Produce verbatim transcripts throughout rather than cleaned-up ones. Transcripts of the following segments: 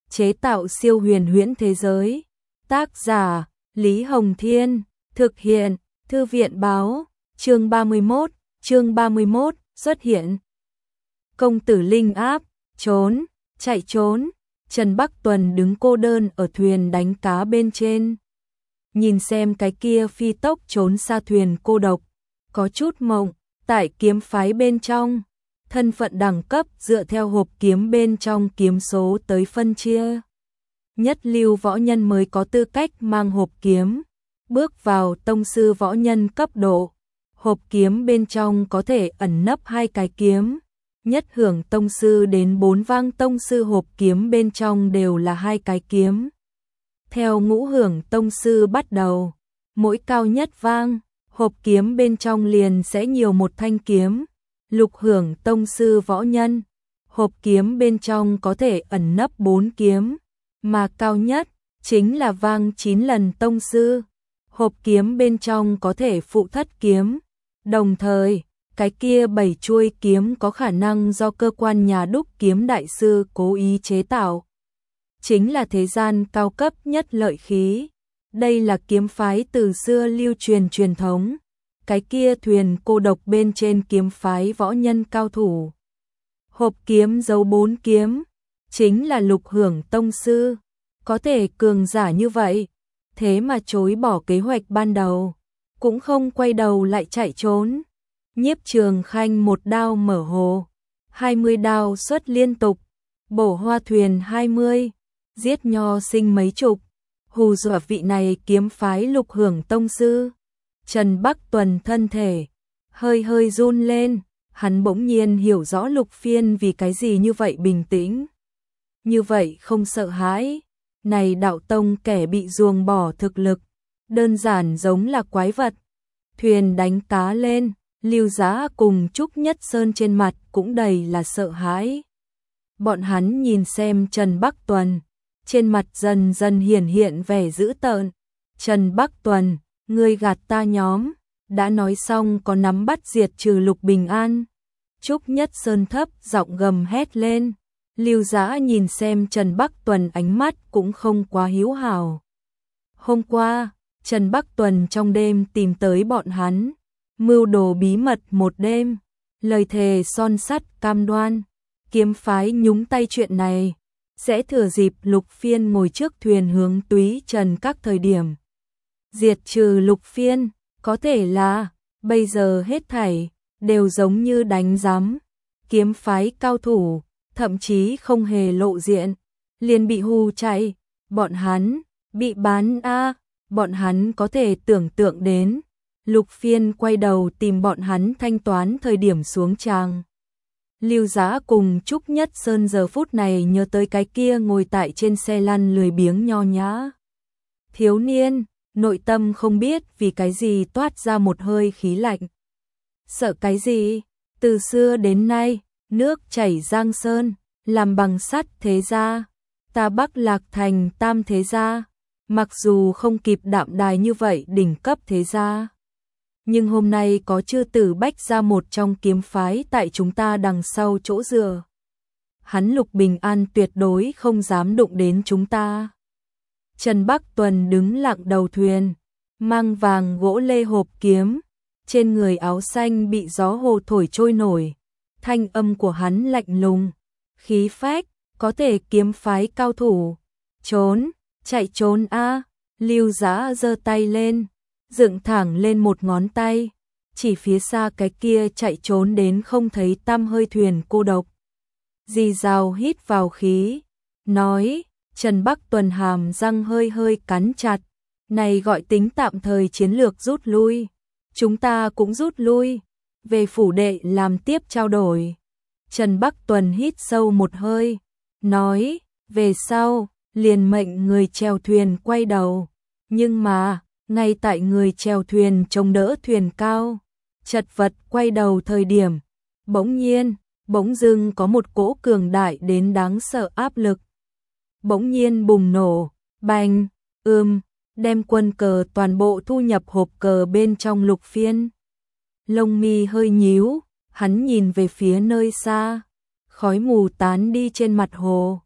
chế tạo siêu huyền huyễn thế giới. Tác giả Lý Hồng Thiên, thực hiện Thư viện Báo. Chương ba mươi mốt, chương ba mươi mốt, xuất hiện. Công tử Linh Áp, trốn, chạy trốn. Trần Bắc Tuần đứng cô đơn ở thuyền đánh cá bên trên. Nhìn xem cái kia phi tốc trốn xa thuyền cô độc, có chút mộng. Tại kiếm phái bên trong, thân phận đẳng cấp dựa theo hộp kiếm bên trong kiếm số tới phân chia. Nhất lưu võ nhân mới có tư cách mang hộp kiếm, bước vào tông sư võ nhân cấp độ. Hộp kiếm bên trong có thể ẩn nấp hai cái kiếm. Nhất hưởng tông sư đến bốn vang tông sư hộp kiếm bên trong đều là hai cái kiếm. Theo ngũ hưởng tông sư bắt đầu, mỗi cao nhất vang, hộp kiếm bên trong liền sẽ nhiều một thanh kiếm. Lục hưởng tông sư võ nhân, hộp kiếm bên trong có thể ẩn nấp bốn kiếm, mà cao nhất chính là vang chín lần tông sư. Hộp kiếm bên trong có thể phụ thất kiếm, đồng thời, cái kia bảy chuôi kiếm có khả năng do cơ quan nhà đúc kiếm đại sư cố ý chế tạo. Chính là thế gian cao cấp nhất lợi khí. Đây là kiếm phái từ xưa lưu truyền truyền thống. Cái kia thuyền cô độc bên trên kiếm phái võ nhân cao thủ. Hộp kiếm giấu bốn kiếm, chính là lục hưởng tông sư. Có thể cường giả như vậy, thế mà chối bỏ kế hoạch ban đầu, cũng không quay đầu lại chạy trốn. Nhiếp Trường Khanh một đao mở hồ, hai mươi đao xuất liên tục, bổ hoa thuyền hai mươi, giết nho sinh mấy chục, hù dọa vị này kiếm phái lục hưởng tông sư. Trần Bắc Tuần thân thể hơi hơi run lên, hắn bỗng nhiên hiểu rõ Lục Phiên vì cái gì như vậy bình tĩnh, như vậy không sợ hãi. Này đạo tông kẻ bị ruồng bỏ thực lực, đơn giản giống là quái vật. Thuyền đánh cá lên, Lưu Giá cùng Trúc Nhất Sơn trên mặt cũng đầy là sợ hãi. Bọn hắn nhìn xem Trần Bắc Tuần, trên mặt dần dần hiển hiện vẻ dữ tợn. Trần Bắc Tuần, ngươi gạt ta nhóm, đã nói xong có nắm bắt diệt trừ Lục Bình An. Trúc Nhất Sơn thấp giọng gầm hét lên. Lưu Giá nhìn xem Trần Bắc Tuần ánh mắt cũng không quá hiếu hảo. Hôm qua, Trần Bắc Tuần trong đêm tìm tới bọn hắn, mưu đồ bí mật một đêm, lời thề son sắt cam đoan, kiếm phái nhúng tay chuyện này, sẽ thừa dịp Lục Phiên ngồi trước thuyền hướng Túy Trần các thời điểm. Diệt trừ Lục Phiên, có thể là, bây giờ hết thảy, đều giống như đánh giám. Kiếm phái cao thủ, thậm chí không hề lộ diện, liền bị hù chạy, bọn hắn, bị bán a bọn hắn có thể tưởng tượng đến. Lục Phiên quay đầu tìm bọn hắn thanh toán thời điểm xuống tràng. Lưu Giá cùng Trúc Nhất Sơn giờ phút này nhớ tới cái kia ngồi tại trên xe lăn lười biếng nho nhã thiếu niên, nội tâm không biết vì cái gì toát ra một hơi khí lạnh. Sợ cái gì? Từ xưa đến nay, nước chảy Giang Sơn, làm bằng sắt thế gia, ta Bắc Lạc Thành tam thế gia, mặc dù không kịp Đạm Đài như vậy đỉnh cấp thế gia, nhưng hôm nay có chư tử Bách gia một trong kiếm phái tại chúng ta đằng sau chỗ dựa. Hắn Lục Bình An tuyệt đối không dám đụng đến chúng ta. Trần Bắc Tuần đứng lặng đầu thuyền, mang vàng gỗ lê hộp kiếm, trên người áo xanh bị gió hồ thổi trôi nổi. Thanh âm của hắn lạnh lùng, khí phách, có thể kiếm phái cao thủ. Trốn, chạy trốn a. Lưu Giá giơ tay lên, dựng thẳng lên một ngón tay, chỉ phía xa cái kia chạy trốn đến không thấy tăm hơi thuyền cô độc. Dì Dào hít vào khí, nói. Trần Bắc Tuần hàm răng hơi hơi cắn chặt, này gọi tính tạm thời chiến lược rút lui. Chúng ta cũng rút lui, về phủ đệ làm tiếp trao đổi. Trần Bắc Tuần hít sâu một hơi, nói, về sau, liền mệnh người chèo thuyền quay đầu. Nhưng mà, ngay tại người chèo thuyền chống đỡ thuyền cao, chật vật quay đầu thời điểm, bỗng nhiên, bỗng dưng có một cỗ cường đại đến đáng sợ áp lực. Bỗng nhiên bùng nổ, bành, ưm, đem quân cờ toàn bộ thu nhập hộp cờ bên trong Lục Phiên. Lông mi hơi nhíu, hắn nhìn về phía nơi xa, khói mù tán đi trên mặt hồ,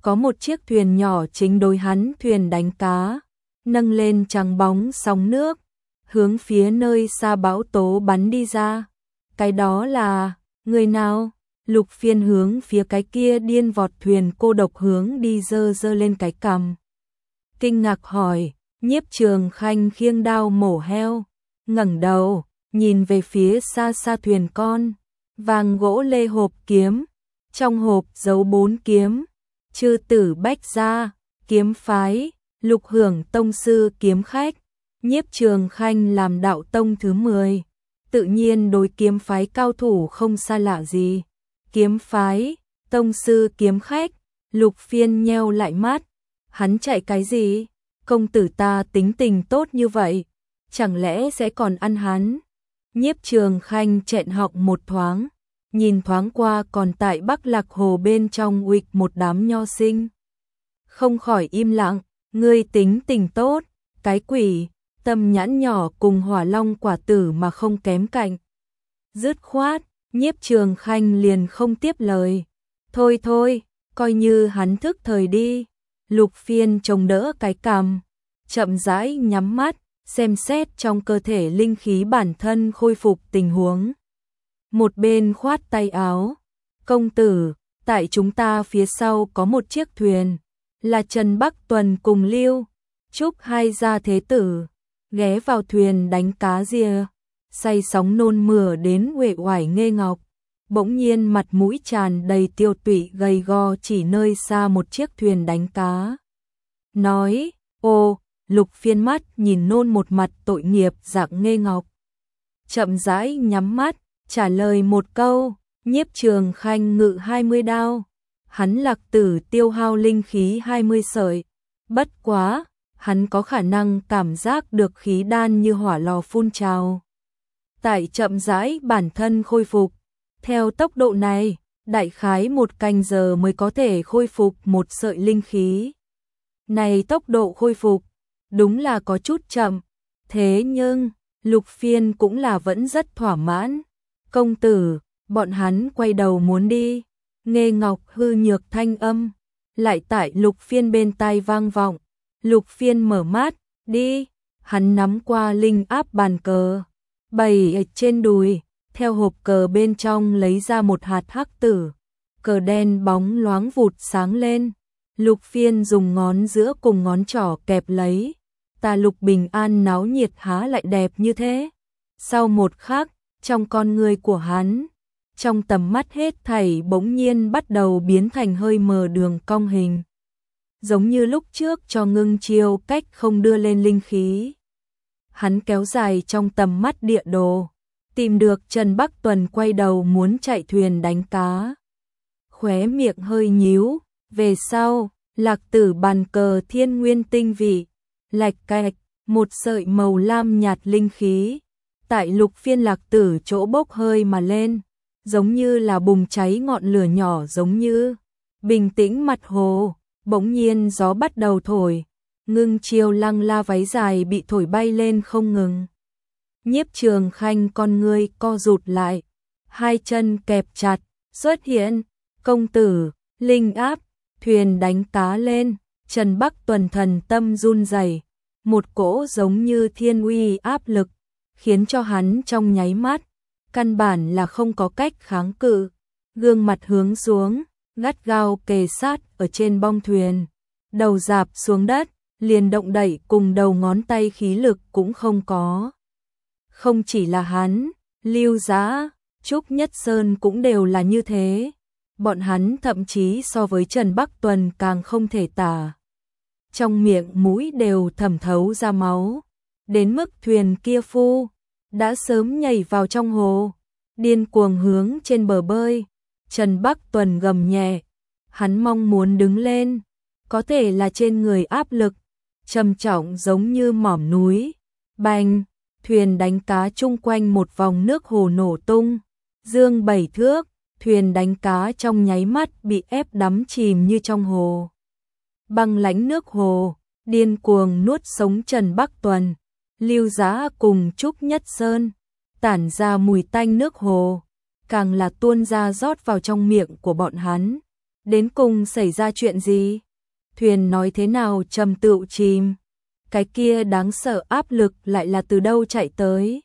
có một chiếc thuyền nhỏ chính đối hắn thuyền đánh cá, nâng lên trắng bóng sóng nước, hướng phía nơi xa bão tố bắn đi ra. Cái đó là người nào? Lục Phiên hướng phía cái kia điên vọt thuyền cô độc hướng đi giơ giơ lên cái cằm. Kinh ngạc hỏi, Nhiếp Trường Khanh khiêng đao mổ heo, ngẩng đầu, nhìn về phía xa xa thuyền con, vàng gỗ lê hộp kiếm, trong hộp giấu bốn kiếm, Chư Tử Bách Gia, kiếm phái, Lục Hưởng tông sư kiếm khách, Nhiếp Trường Khanh làm đạo tông thứ mười, tự nhiên đối kiếm phái cao thủ không xa lạ gì. Kiếm phái, tông sư kiếm khách, Lục Phiên nheo lại mắt, hắn chạy cái gì? Công tử ta tính tình tốt như vậy, chẳng lẽ sẽ còn ăn hắn? Nhiếp Trường Khanh chẹn họng một thoáng, nhìn thoáng qua còn tại Bắc Lạc Hồ bên trong uịch một đám nho sinh. Không khỏi im lặng, ngươi tính tình tốt, cái quỷ, tâm nhãn nhỏ cùng Hỏa Long quả tử mà không kém cạnh. Dứt khoát, Nhiếp Trường Khanh liền không tiếp lời. Thôi thôi, coi như hắn thức thời đi. Lục Phiên chống đỡ cái cằm, chậm rãi nhắm mắt, xem xét trong cơ thể linh khí bản thân khôi phục tình huống. Một bên khoát tay áo, công tử, tại chúng ta phía sau có một chiếc thuyền, là Trần Bắc Tuần cùng Lưu Trúc hai gia thế tử, ghé vào thuyền đánh cá ria, say sóng nôn mửa đến uể oải nghê ngọc, bỗng nhiên mặt mũi tràn đầy tiêu tụy gầy go chỉ nơi xa một chiếc thuyền đánh cá. Nói, ô, Lục Phiên mắt nhìn nôn một mặt tội nghiệp dạng nghê ngọc. Chậm rãi nhắm mắt, trả lời một câu, Nhiếp Trường Khanh ngự hai mươi đao, hắn Lạc Tử tiêu hao linh khí hai mươi sợi, bất quá, hắn có khả năng cảm giác được khí đan như hỏa lò phun trào. Tại chậm rãi bản thân khôi phục, theo tốc độ này, đại khái một canh giờ mới có thể khôi phục một sợi linh khí. Này tốc độ khôi phục, đúng là có chút chậm, thế nhưng, Lục Phiên cũng là vẫn rất thỏa mãn. Công tử, bọn hắn quay đầu muốn đi, Nghê Ngọc hư nhược thanh âm, lại tại Lục Phiên bên tai vang vọng. Lục Phiên mở mắt, đi, hắn nắm qua linh áp bàn cờ, bày ở trên đùi, theo hộp cờ bên trong lấy ra một hạt hắc tử, cờ đen bóng loáng vụt sáng lên. Lục Phiên dùng ngón giữa cùng ngón trỏ kẹp lấy, tà lục bình an náo nhiệt há lại đẹp như thế. Sau một khắc, trong con người của hắn, trong tầm mắt hết thảy bỗng nhiên bắt đầu biến thành hơi mờ đường cong hình. Giống như lúc trước cho ngưng chiêu cách không đưa lên linh khí. Hắn kéo dài trong tầm mắt địa đồ, tìm được Trần Bắc Tuần quay đầu muốn chạy thuyền đánh cá. Khóe miệng hơi nhíu, về sau, Lạc Tử bàn cờ thiên nguyên tinh vị, lạch cạch, một sợi màu lam nhạt linh khí, tại Lục Phiên Lạc Tử chỗ bốc hơi mà lên, giống như là bùng cháy ngọn lửa nhỏ giống như bình tĩnh mặt hồ, bỗng nhiên gió bắt đầu thổi, ngưng chiêu lăng la váy dài bị thổi bay lên không ngừng. Nhiếp Trường Khanh con ngươi co rụt lại, hai chân kẹp chặt, xuất hiện, công tử, linh áp, thuyền đánh cá lên, Trần Bắc Tuần thần tâm run rẩy, một cỗ giống như thiên uy áp lực, khiến cho hắn trong nháy mắt, căn bản là không có cách kháng cự, gương mặt hướng xuống, gắt gao kề sát ở trên bong thuyền, đầu rạp xuống đất, liền động đậy cùng đầu ngón tay khí lực cũng không có. Không chỉ là hắn, Lưu Giá, Trúc Nhất Sơn cũng đều là như thế. Bọn hắn thậm chí so với Trần Bắc Tuần càng không thể tả. Trong miệng mũi đều thẩm thấu ra máu, đến mức thuyền kia phu đã sớm nhảy vào trong hồ, điên cuồng hướng trên bờ bơi. Trần Bắc Tuần gầm nhẹ, hắn mong muốn đứng lên, có thể là trên người áp lực trầm trọng giống như mỏm núi. Bành, thuyền đánh cá chung quanh một vòng nước hồ nổ tung, dương bảy thước, thuyền đánh cá trong nháy mắt bị ép đắm chìm như trong hồ. Băng lãnh nước hồ, điên cuồng nuốt sống Trần Bắc Tuần, Lưu Giá cùng Trúc Nhất Sơn, tản ra mùi tanh nước hồ, càng là tuôn ra rót vào trong miệng của bọn hắn. Đến cùng xảy ra chuyện gì? Thuyền nói thế nào trầm tựu chìm? Cái kia đáng sợ áp lực lại là từ đâu chạy tới?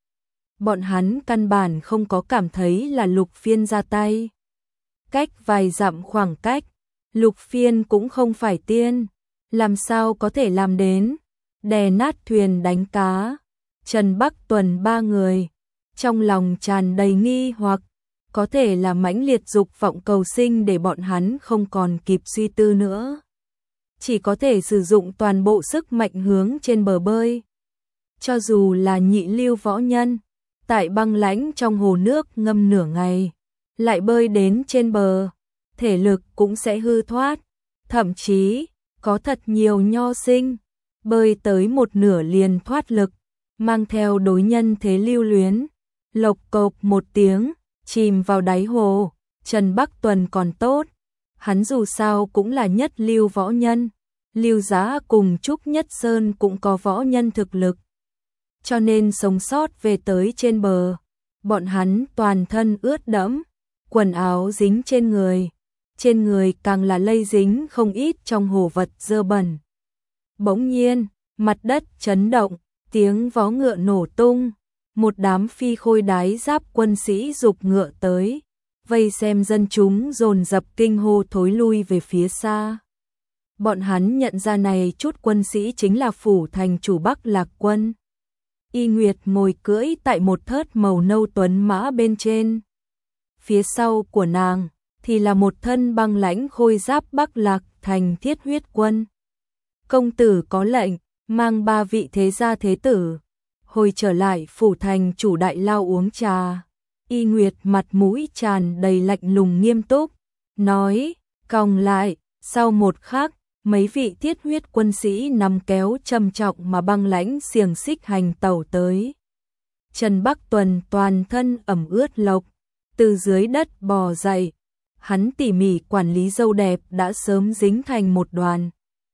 Bọn hắn căn bản không có cảm thấy là Lục Phiên ra tay. Cách vài dặm khoảng cách, Lục Phiên cũng không phải tiên, làm sao có thể làm đến? Đè nát thuyền đánh cá, Trần Bắc Tuần ba người, trong lòng tràn đầy nghi hoặc, có thể là mãnh liệt dục vọng cầu sinh để bọn hắn không còn kịp suy tư nữa. Chỉ có thể sử dụng toàn bộ sức mạnh hướng trên bờ bơi. Cho dù là nhị lưu võ nhân, tại băng lãnh trong hồ nước ngâm nửa ngày, lại bơi đến trên bờ, thể lực cũng sẽ hư thoát. Thậm chí, có thật nhiều nho sinh, bơi tới một nửa liền thoát lực, mang theo đối nhân thế lưu luyến, lộc cộc một tiếng, chìm vào đáy hồ. Trần Bắc Tuần còn tốt, hắn dù sao cũng là nhất lưu võ nhân, Lưu Giá cùng Trúc Nhất Sơn cũng có võ nhân thực lực, cho nên sống sót về tới trên bờ. Bọn hắn toàn thân ướt đẫm, quần áo dính trên người, trên người càng là lây dính không ít trong hồ vật dơ bẩn. Bỗng nhiên, mặt đất chấn động, tiếng vó ngựa nổ tung, một đám phi khôi đái giáp quân sĩ giục ngựa tới, vây xem dân chúng dồn dập kinh hô thối lui về phía xa. Bọn hắn nhận ra này chút quân sĩ chính là phủ thành chủ Bắc Lạc quân. Y Nguyệt ngồi cưỡi tại một thớt màu nâu tuấn mã bên trên. Phía sau của nàng thì là một thân băng lãnh khôi giáp Bắc Lạc thành thiết huyết quân. Công tử có lệnh, mang ba vị thế gia thế tử, hồi trở lại phủ thành chủ đại lao uống trà. Y Nguyệt mặt mũi tràn đầy lạnh lùng nghiêm túc, nói, còng lại. Sau một khắc, mấy vị thiết huyết quân sĩ nằm kéo trầm trọng mà băng lãnh xiềng xích hành tẩu tới. Trần Bắc Tuần toàn thân ẩm ướt lộc, từ dưới đất bò dậy, hắn tỉ mỉ quản lý râu đẹp đã sớm dính thành một đoàn.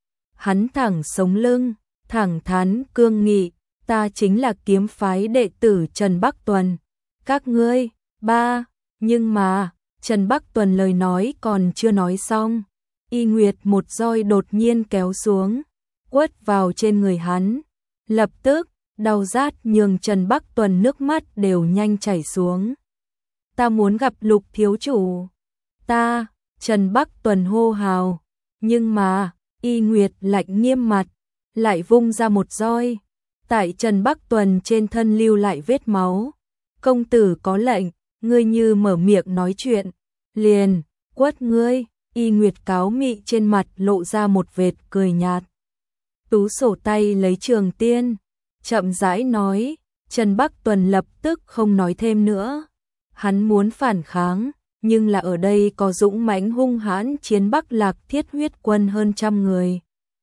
Hắn thẳng sống lưng, thẳng thắn cương nghị, ta chính là kiếm phái đệ tử Trần Bắc Tuần. Các ngươi, ba, nhưng mà, Trần Bắc Tuần lời nói còn chưa nói xong. Y Nguyệt một roi đột nhiên kéo xuống, quất vào trên người hắn. Lập tức, đau rát nhường Trần Bắc Tuần nước mắt đều nhanh chảy xuống. Ta muốn gặp Lục thiếu chủ. Ta, Trần Bắc Tuần hô hào. Nhưng mà, Y Nguyệt lạnh nghiêm mặt, lại vung ra một roi. Tại Trần Bắc Tuần trên thân lưu lại vết máu. Công tử có lệnh, ngươi như mở miệng nói chuyện, liền, quất ngươi. Y Nguyệt cáo mị trên mặt lộ ra một vệt cười nhạt. Tú sổ tay lấy trường tiên, chậm rãi nói. Trần Bắc Tuần lập tức không nói thêm nữa. Hắn muốn phản kháng, nhưng là ở đây có dũng mãnh hung hãn chiến Bắc Lạc thiết huyết quân hơn trăm người.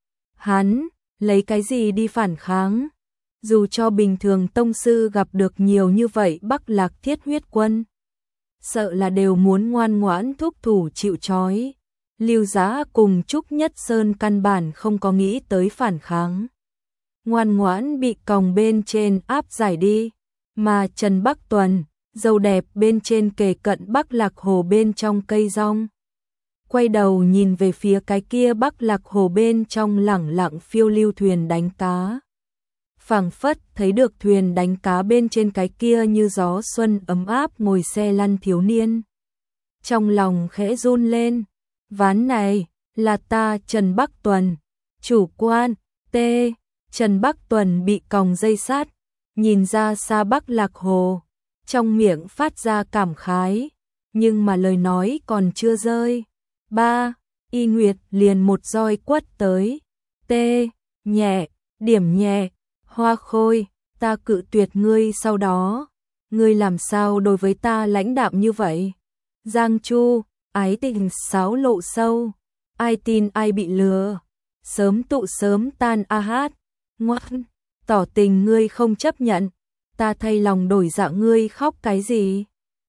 Hắn, lấy cái gì đi phản kháng? Dù cho bình thường tông sư gặp được nhiều như vậy Bắc Lạc thiết huyết quân, sợ là đều muốn ngoan ngoãn thúc thủ chịu trói. Lưu Giá cùng Trúc Nhất Sơn căn bản không có nghĩ tới phản kháng, ngoan ngoãn bị còng bên trên áp giải đi, mà Trần Bắc Tuần, dâu đẹp bên trên kề cận Bắc Lạc hồ bên trong cây rong, quay đầu nhìn về phía cái kia Bắc Lạc hồ bên trong lẳng lặng phiêu lưu thuyền đánh cá. Phảng phất thấy được thuyền đánh cá bên trên cái kia như gió xuân ấm áp ngồi xe lăn thiếu niên. Trong lòng khẽ run lên, ván này là ta Trần Bắc Tuần, chủ quan, T. Trần Bắc Tuần bị còng dây sát, nhìn ra xa Bắc Lạc hồ, trong miệng phát ra cảm khái, nhưng mà lời nói còn chưa rơi. Ba, Y Nguyệt liền một roi quất tới, T. Nhẹ, điểm nhẹ, Hoa Khôi, ta cự tuyệt ngươi sau đó. Ngươi làm sao đối với ta lãnh đạm như vậy? Giang Chu, ái tình sáo lộ sâu, ai tin ai bị lừa, sớm tụ sớm tan a hát, ngoan, tỏ tình ngươi không chấp nhận, ta thay lòng đổi dạ ngươi khóc cái gì?